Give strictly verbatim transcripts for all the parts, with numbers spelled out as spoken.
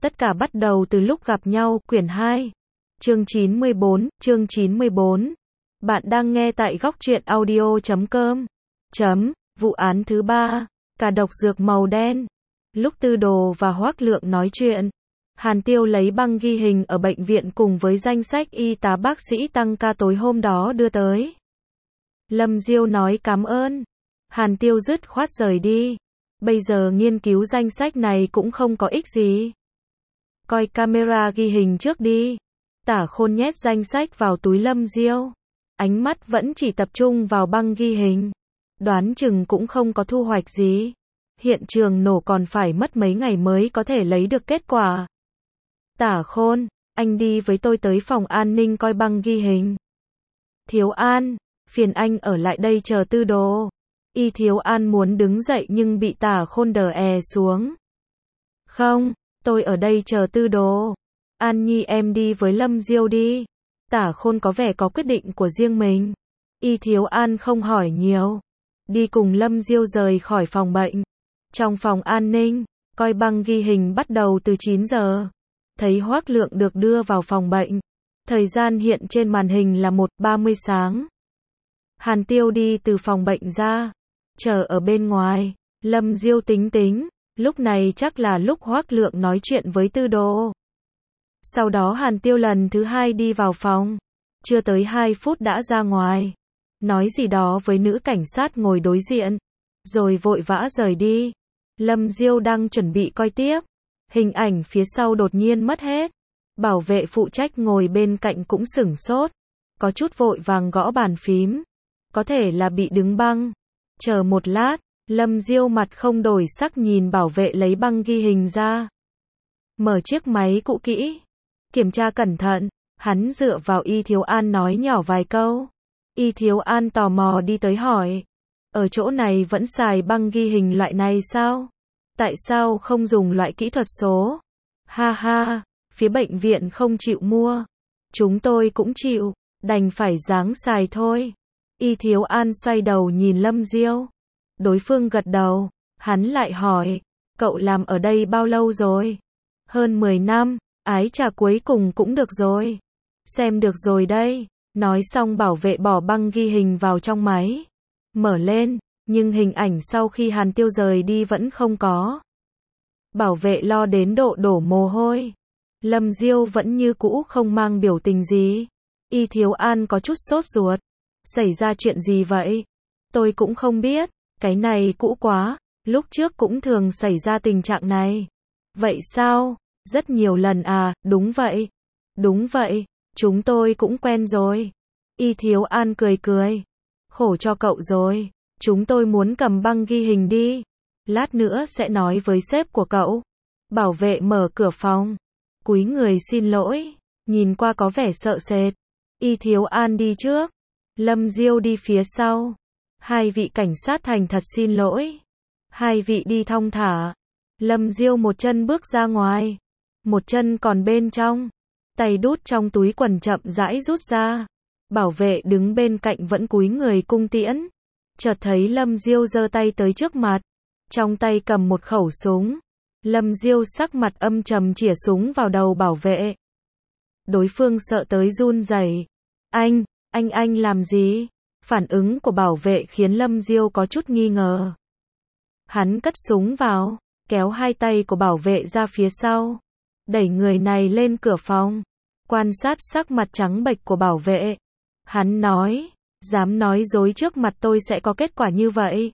Tất cả bắt đầu từ lúc gặp nhau, quyển hai. Chương chín mươi bốn, chương chín mươi bốn. Bạn đang nghe tại góc truyện audio chấm com. Chấm, vụ án thứ ba, cả độc dược màu đen. Lúc Tư Đồ và Hoác Lượng nói chuyện, Hàn Tiêu lấy băng ghi hình ở bệnh viện cùng với danh sách y tá bác sĩ tăng ca tối hôm đó đưa tới. Lâm Diêu nói cảm ơn. Hàn Tiêu dứt khoát rời đi. Bây giờ nghiên cứu danh sách này cũng không có ích gì. Coi camera ghi hình trước đi. Tả Khôn nhét danh sách vào túi Lâm Diêu. Ánh mắt vẫn chỉ tập trung vào băng ghi hình. Đoán chừng cũng không có thu hoạch gì. Hiện trường nổ còn phải mất mấy ngày mới có thể lấy được kết quả. Tả Khôn, anh đi với tôi tới phòng an ninh coi băng ghi hình. Thiếu An, phiền anh ở lại đây chờ Tư Đồ. Y Thiếu An muốn đứng dậy nhưng bị Tả Khôn đè è xuống. Không, tôi ở đây chờ Tư Đồ. An Nhi em đi với Lâm Diêu đi. Tả Khôn có vẻ có quyết định của riêng mình. Y Thiếu An không hỏi nhiều. Đi cùng Lâm Diêu rời khỏi phòng bệnh. Trong phòng an ninh, coi băng ghi hình bắt đầu từ chín giờ. Thấy Hoác Lượng được đưa vào phòng bệnh. Thời gian hiện trên màn hình là một ba mươi sáng. Hàn Tiêu đi từ phòng bệnh ra. Chờ ở bên ngoài. Lâm Diêu tính tính. Lúc này chắc là lúc Hoác Lượng nói chuyện với Tư Đồ. Sau đó Hàn Tiêu lần thứ hai đi vào phòng. Chưa tới hai phút đã ra ngoài. Nói gì đó với nữ cảnh sát ngồi đối diện. Rồi vội vã rời đi. Lâm Diêu đang chuẩn bị coi tiếp. Hình ảnh phía sau đột nhiên mất hết. Bảo vệ phụ trách ngồi bên cạnh cũng sửng sốt. Có chút vội vàng gõ bàn phím. Có thể là bị đứng băng. Chờ một lát. Lâm Diêu mặt không đổi sắc nhìn bảo vệ lấy băng ghi hình ra. Mở chiếc máy cũ kỹ. Kiểm tra cẩn thận. Hắn dựa vào Y Thiếu An nói nhỏ vài câu. Y Thiếu An tò mò đi tới hỏi. Ở chỗ này vẫn xài băng ghi hình loại này sao? Tại sao không dùng loại kỹ thuật số? Ha ha, phía bệnh viện không chịu mua. Chúng tôi cũng chịu, đành phải ráng xài thôi. Y Thiếu An xoay đầu nhìn Lâm Diêu. Đối phương gật đầu, hắn lại hỏi. Cậu làm ở đây bao lâu rồi? Hơn mười năm, ái trà cuối cùng cũng được rồi. Xem được rồi đây. Nói xong bảo vệ bỏ băng ghi hình vào trong máy. Mở lên, nhưng hình ảnh sau khi Hàn Tiêu rời đi vẫn không có. Bảo vệ lo đến độ đổ mồ hôi. Lâm Diêu vẫn như cũ không mang biểu tình gì. Y Thiếu An có chút sốt ruột. Xảy ra chuyện gì vậy? Tôi cũng không biết, cái này cũ quá, lúc trước cũng thường xảy ra tình trạng này. Vậy sao? Rất nhiều lần à, đúng vậy. Đúng vậy, chúng tôi cũng quen rồi. Y Thiếu An cười cười. Khổ cho cậu rồi, chúng tôi muốn cầm băng ghi hình đi. Lát nữa sẽ nói với sếp của cậu. Bảo vệ mở cửa phòng. Cúi người xin lỗi, nhìn qua có vẻ sợ sệt. Y Thiếu An đi trước. Lâm Diêu đi phía sau. Hai vị cảnh sát thành thật xin lỗi. Hai vị đi thong thả. Lâm Diêu một chân bước ra ngoài. Một chân còn bên trong. Tay đút trong túi quần chậm rãi rút ra. Bảo vệ đứng bên cạnh vẫn cúi người cung tiễn. Chợt thấy Lâm Diêu giơ tay tới trước mặt. Trong tay cầm một khẩu súng. Lâm Diêu sắc mặt âm trầm chĩa súng vào đầu bảo vệ. Đối phương sợ tới run rẩy. Anh, anh anh làm gì? Phản ứng của bảo vệ khiến Lâm Diêu có chút nghi ngờ. Hắn cất súng vào, kéo hai tay của bảo vệ ra phía sau. Đẩy người này lên cửa phòng. Quan sát sắc mặt trắng bệch của bảo vệ. Hắn nói, dám nói dối trước mặt tôi sẽ có kết quả như vậy.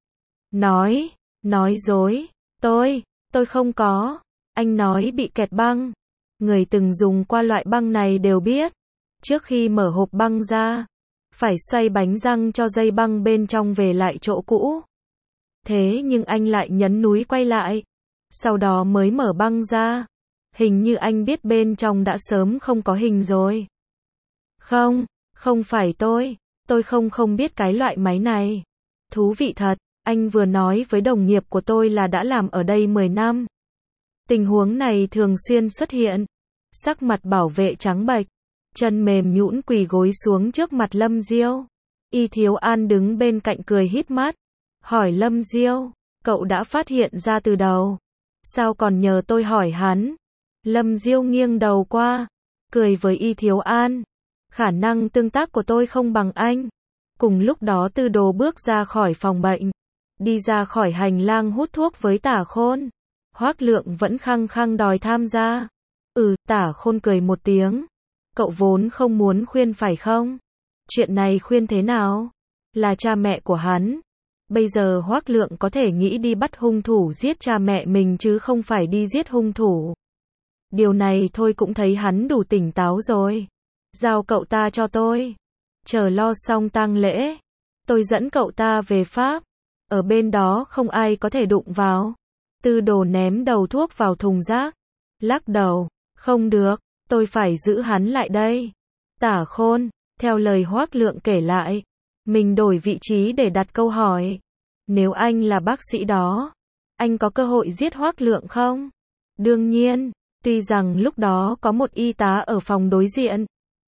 Nói, nói dối, tôi, tôi không có. Anh nói bị kẹt băng. Người từng dùng qua loại băng này đều biết. Trước khi mở hộp băng ra, phải xoay bánh răng cho dây băng bên trong về lại chỗ cũ. Thế nhưng anh lại nhấn núi quay lại. Sau đó mới mở băng ra. Hình như anh biết bên trong đã sớm không có hình rồi. Không, không phải tôi. Tôi không không biết cái loại máy này. Thú vị thật, anh vừa nói với đồng nghiệp của tôi là đã làm ở đây mười năm. Tình huống này thường xuyên xuất hiện. Sắc mặt bảo vệ trắng bệch. Chân mềm nhũn quỳ gối xuống trước mặt Lâm Diêu. Y Thiếu An đứng bên cạnh cười híp mắt. Hỏi Lâm Diêu, cậu đã phát hiện ra từ đầu. Sao còn nhờ tôi hỏi hắn? Lâm Diêu nghiêng đầu qua, cười với Y Thiếu An. Khả năng tương tác của tôi không bằng anh. Cùng lúc đó Tư Đồ bước ra khỏi phòng bệnh, đi ra khỏi hành lang hút thuốc với Tả Khôn. Hoác Lượng vẫn khăng khăng đòi tham gia. Ừ, Tả Khôn cười một tiếng. Cậu vốn không muốn khuyên phải không? Chuyện này khuyên thế nào? Là cha mẹ của hắn. Bây giờ Hoác Lượng có thể nghĩ đi bắt hung thủ giết cha mẹ mình chứ không phải đi giết hung thủ. Điều này thôi cũng thấy hắn đủ tỉnh táo rồi. Giao cậu ta cho tôi. Chờ lo xong tang lễ, tôi dẫn cậu ta về Pháp. Ở bên đó không ai có thể đụng vào. Tư Đồ ném đầu thuốc vào thùng rác. Lắc đầu. Không được, tôi phải giữ hắn lại đây. Tả Khôn, theo lời Hoác Lượng kể lại, mình đổi vị trí để đặt câu hỏi. Nếu anh là bác sĩ đó, anh có cơ hội giết Hoác Lượng không? Đương nhiên, tuy rằng lúc đó có một y tá ở phòng đối diện.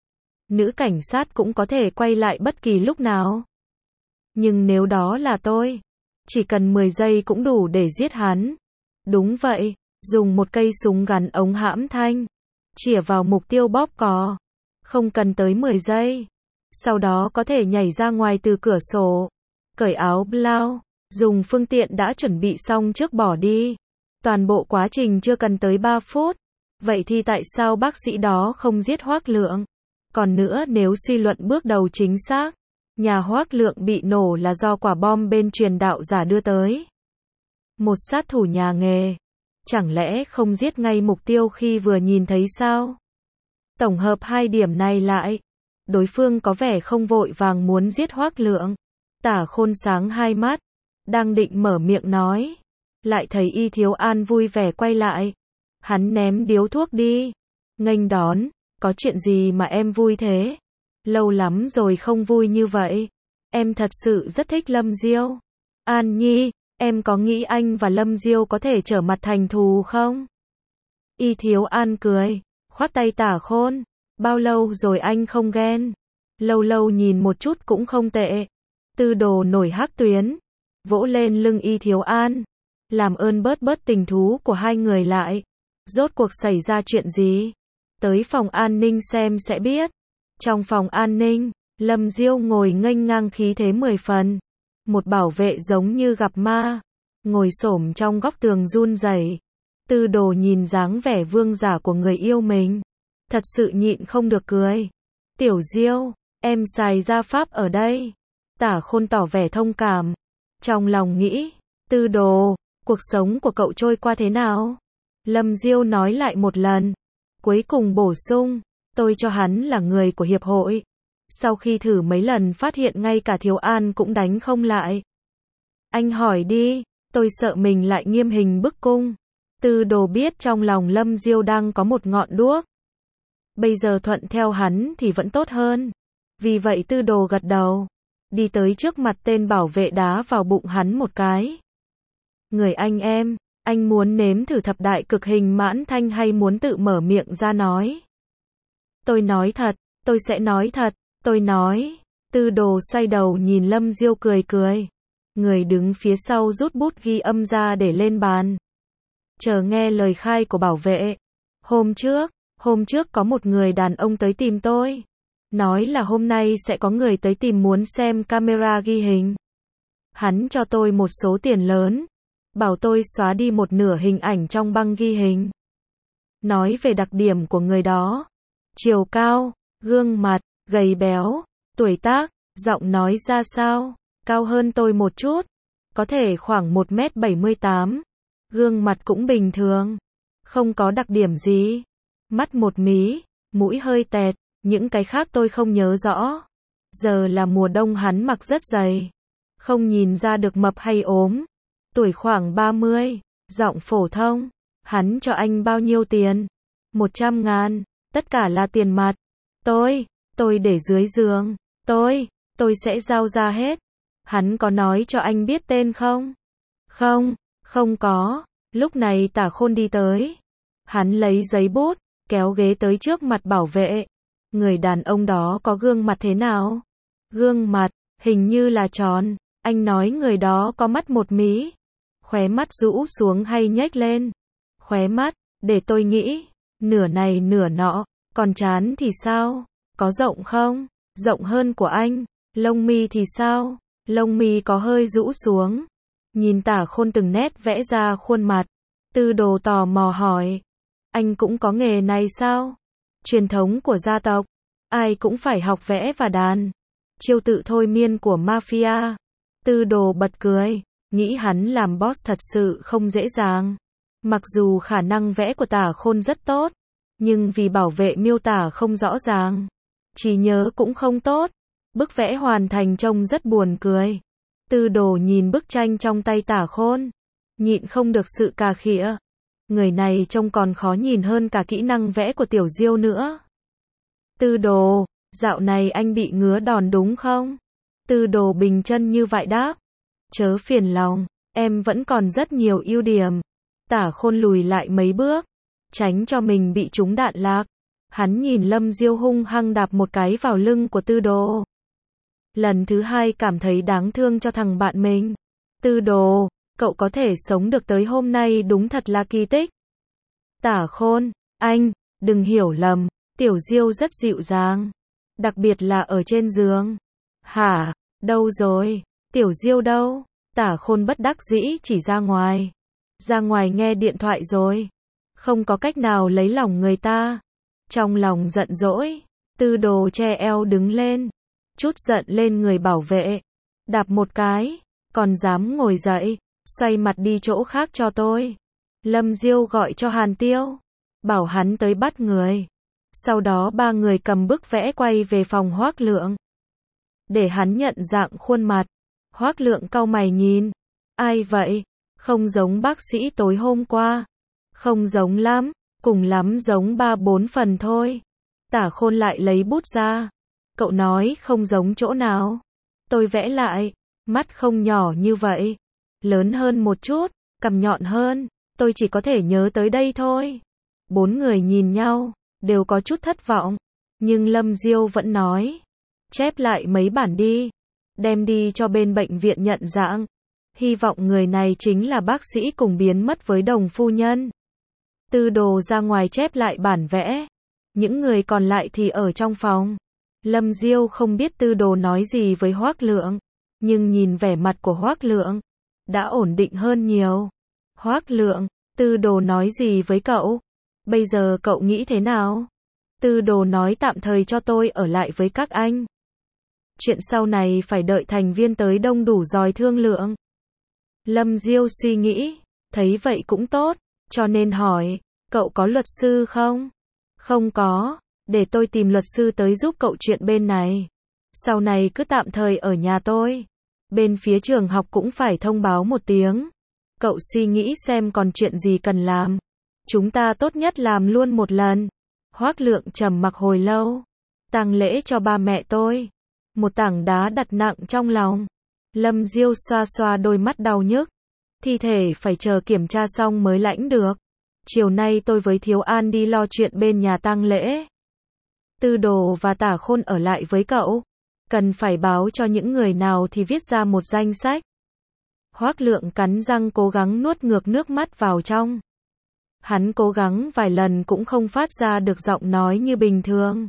Nữ cảnh sát cũng có thể quay lại bất kỳ lúc nào. Nhưng nếu đó là tôi, chỉ cần mười giây cũng đủ để giết hắn. Đúng vậy, dùng một cây súng gắn ống hãm thanh, chĩa vào mục tiêu bóp cò. Không cần tới mười giây. Sau đó có thể nhảy ra ngoài từ cửa sổ, cởi áo blau, dùng phương tiện đã chuẩn bị xong trước bỏ đi. Toàn bộ quá trình chưa cần tới ba phút. Vậy thì tại sao bác sĩ đó không giết Hoác Lượng? Còn nữa, nếu suy luận bước đầu chính xác, nhà Hoác Lượng bị nổ là do quả bom bên truyền đạo giả đưa tới. Một sát thủ nhà nghề, chẳng lẽ không giết ngay mục tiêu khi vừa nhìn thấy sao? Tổng hợp hai điểm này lại, đối phương có vẻ không vội vàng muốn giết Hoác Lượng. Tả Khôn sáng hai mắt, đang định mở miệng nói, lại thấy Y Thiếu An vui vẻ quay lại. Hắn ném điếu thuốc đi, nghênh đón. Có chuyện gì mà em vui thế? Lâu lắm rồi không vui như vậy. Em thật sự rất thích Lâm Diêu. An Nhi, em có nghĩ anh và Lâm Diêu có thể trở mặt thành thù không? Y Thiếu An cười, khoát tay Tả Khôn. Bao lâu rồi anh không ghen? Lâu lâu nhìn một chút cũng không tệ. Tư Đồ nổi hắc tuyến, vỗ lên lưng Y Thiếu An. Làm ơn bớt bớt tình thú của hai người lại. Rốt cuộc xảy ra chuyện gì? Tới phòng an ninh xem sẽ biết. Trong phòng an ninh, Lâm Diêu ngồi nghênh ngang khí thế mười phần. Một bảo vệ giống như gặp ma, ngồi xổm trong góc tường run rẩy. Tư Đồ nhìn dáng vẻ vương giả của người yêu mình, thật sự nhịn không được cười. Tiểu Diêu, em xài gia pháp ở đây. Tả Khôn tỏ vẻ thông cảm. Trong lòng nghĩ, Tư Đồ, cuộc sống của cậu trôi qua thế nào? Lâm Diêu nói lại một lần. Cuối cùng bổ sung, tôi cho hắn là người của hiệp hội. Sau khi thử mấy lần phát hiện ngay cả Thiếu An cũng đánh không lại. Anh hỏi đi, tôi sợ mình lại nghiêm hình bức cung. Tư Đồ biết trong lòng Lâm Diêu đang có một ngọn đuốc. Bây giờ thuận theo hắn thì vẫn tốt hơn. Vì vậy Tư Đồ gật đầu, đi tới trước mặt tên bảo vệ đá vào bụng hắn một cái. Người anh em, anh muốn nếm thử thập đại cực hình mãn thanh hay muốn tự mở miệng ra nói? Tôi nói thật, tôi sẽ nói thật, tôi nói. Tư Đồ xoay đầu nhìn Lâm Diêu cười cười. Người đứng phía sau rút bút ghi âm ra để lên bàn. Chờ nghe lời khai của bảo vệ. Hôm trước, hôm trước có một người đàn ông tới tìm tôi. Nói là hôm nay sẽ có người tới tìm muốn xem camera ghi hình. Hắn cho tôi một số tiền lớn. Bảo tôi xóa đi một nửa hình ảnh trong băng ghi hình. Nói về đặc điểm của người đó. Chiều cao, gương mặt, gầy béo, tuổi tác, giọng nói ra sao, cao hơn tôi một chút. Có thể khoảng một mét bảy mươi tám. Gương mặt cũng bình thường. Không có đặc điểm gì. Mắt một mí, mũi hơi tẹt, những cái khác tôi không nhớ rõ. Giờ là mùa đông hắn mặc rất dày. Không nhìn ra được mập hay ốm. Tuổi khoảng ba mươi, giọng phổ thông. Hắn cho anh bao nhiêu tiền? Một trăm ngàn, tất cả là tiền mặt. Tôi, tôi để dưới giường. Tôi, tôi sẽ giao ra hết. Hắn có nói cho anh biết tên không? Không, không có. Lúc này Tả Khôn đi tới. Hắn lấy giấy bút, kéo ghế tới trước mặt bảo vệ. Người đàn ông đó có gương mặt thế nào? Gương mặt, hình như là tròn. Anh nói người đó có mắt một mí. Khóe mắt rũ xuống hay nhếch lên? Khóe mắt, để tôi nghĩ. nửa này nửa nọ, còn trán thì sao? Có rộng không? Rộng hơn của anh. Lông mi thì sao? Lông mi có hơi rũ xuống. Nhìn Tả Khôn từng nét vẽ ra khuôn mặt, Tư Đồ tò mò hỏi, anh cũng có nghề này sao? Truyền thống của gia tộc, ai cũng phải học vẽ và đàn. Chiêu tự thôi miên của mafia. Tư Đồ bật cười, nghĩ hắn làm boss thật sự không dễ dàng. Mặc dù khả năng vẽ của Tả Khôn rất tốt, nhưng vì bảo vệ miêu tả không rõ ràng, trí nhớ cũng không tốt. Bức vẽ hoàn thành trông rất buồn cười. Tư Đồ nhìn bức tranh trong tay Tả Khôn, nhịn không được sự cà khịa. Người này trông còn khó nhìn hơn cả kỹ năng vẽ của Tiểu Diêu nữa. Tư Đồ, dạo này anh bị ngứa đòn đúng không? Tư Đồ bình chân như vậy đáp. Chớ phiền lòng, em vẫn còn rất nhiều ưu điểm. Tả Khôn lùi lại mấy bước, tránh cho mình bị trúng đạn lạc. Hắn nhìn Lâm Diêu hung hăng đạp một cái vào lưng của Tư Đồ. Lần thứ hai cảm thấy đáng thương cho thằng bạn mình. Tư Đồ, cậu có thể sống được tới hôm nay đúng thật là kỳ tích. Tả Khôn, anh, đừng hiểu lầm, Tiểu Diêu rất dịu dàng. Đặc biệt là ở trên giường. Hả, đâu rồi? Tiểu Diêu đâu? Tả Khôn bất đắc dĩ chỉ ra ngoài. Ra ngoài nghe điện thoại rồi. Không có cách nào lấy lòng người ta. Trong lòng giận dỗi, Tư Đồ che eo đứng lên. Chút giận lên người bảo vệ. Đạp một cái, còn dám ngồi dậy, xoay mặt đi chỗ khác cho tôi. Lâm Diêu gọi cho Hàn Tiêu, bảo hắn tới bắt người. Sau đó ba người cầm bức vẽ quay về phòng Hoác Lượng. Để hắn nhận dạng khuôn mặt. Hoác Lượng cau mày nhìn. Ai vậy? Không giống bác sĩ tối hôm qua. Không giống lắm, cùng lắm giống ba bốn phần thôi. Tả Khôn lại lấy bút ra. Cậu nói không giống chỗ nào? Tôi vẽ lại. Mắt không nhỏ như vậy. Lớn hơn một chút, cằm nhọn hơn. Tôi chỉ có thể nhớ tới đây thôi. Bốn người nhìn nhau, đều có chút thất vọng. Nhưng Lâm Diêu vẫn nói. Chép lại mấy bản đi. Đem đi cho bên bệnh viện nhận dạng. Hy vọng người này chính là bác sĩ cùng biến mất với Đồng phu nhân. Tư Đồ ra ngoài chép lại bản vẽ. Những người còn lại thì ở trong phòng. Lâm Diêu không biết Tư Đồ nói gì với Hoác Lượng. Nhưng nhìn vẻ mặt của Hoác Lượng, đã ổn định hơn nhiều. Hoác Lượng, Tư Đồ nói gì với cậu? Bây giờ cậu nghĩ thế nào? Tư Đồ nói tạm thời cho tôi ở lại với các anh. Chuyện sau này phải đợi thành viên tới đông đủ rồi thương lượng. Lâm Diêu suy nghĩ, thấy vậy cũng tốt, cho nên hỏi, cậu có luật sư không? Không có, để tôi tìm luật sư tới giúp cậu chuyện bên này. Sau này cứ tạm thời ở nhà tôi. Bên phía trường học cũng phải thông báo một tiếng. Cậu suy nghĩ xem còn chuyện gì cần làm. Chúng ta tốt nhất làm luôn một lần. Hoác Lượng trầm mặc hồi lâu. Tang lễ cho ba mẹ tôi. Một tảng đá đặt nặng trong lòng. Lâm Diêu xoa xoa đôi mắt đau nhức. Thi thể phải chờ kiểm tra xong mới lãnh được. Chiều nay tôi với Thiếu An đi lo chuyện bên nhà tang lễ. Tư Đồ và Tả Khôn ở lại với cậu. Cần phải báo cho những người nào thì viết ra một danh sách. Hoác Lượng cắn răng cố gắng nuốt ngược nước mắt vào trong. Hắn cố gắng vài lần cũng không phát ra được giọng nói như bình thường.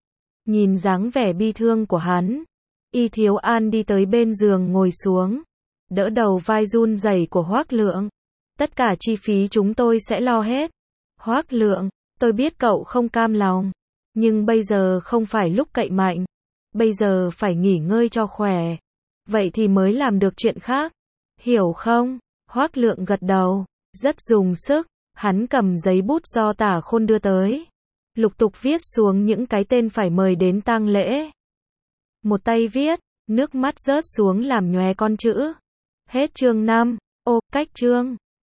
Nhìn dáng vẻ bi thương của hắn, Y Thiếu An đi tới bên giường ngồi xuống, đỡ đầu vai run rẩy của Hoác Lượng. Tất cả chi phí chúng tôi sẽ lo hết. Hoác Lượng, tôi biết cậu không cam lòng, nhưng bây giờ không phải lúc cậy mạnh. Bây giờ phải nghỉ ngơi cho khỏe. Vậy thì mới làm được chuyện khác. Hiểu không? Hoác Lượng gật đầu, rất dùng sức. Hắn cầm giấy bút do Tả Khôn đưa tới, lục tục viết xuống những cái tên phải mời đến tang lễ. Một tay viết, nước mắt rớt xuống làm nhòe con chữ. Hết chương năm. Ô, cách chương.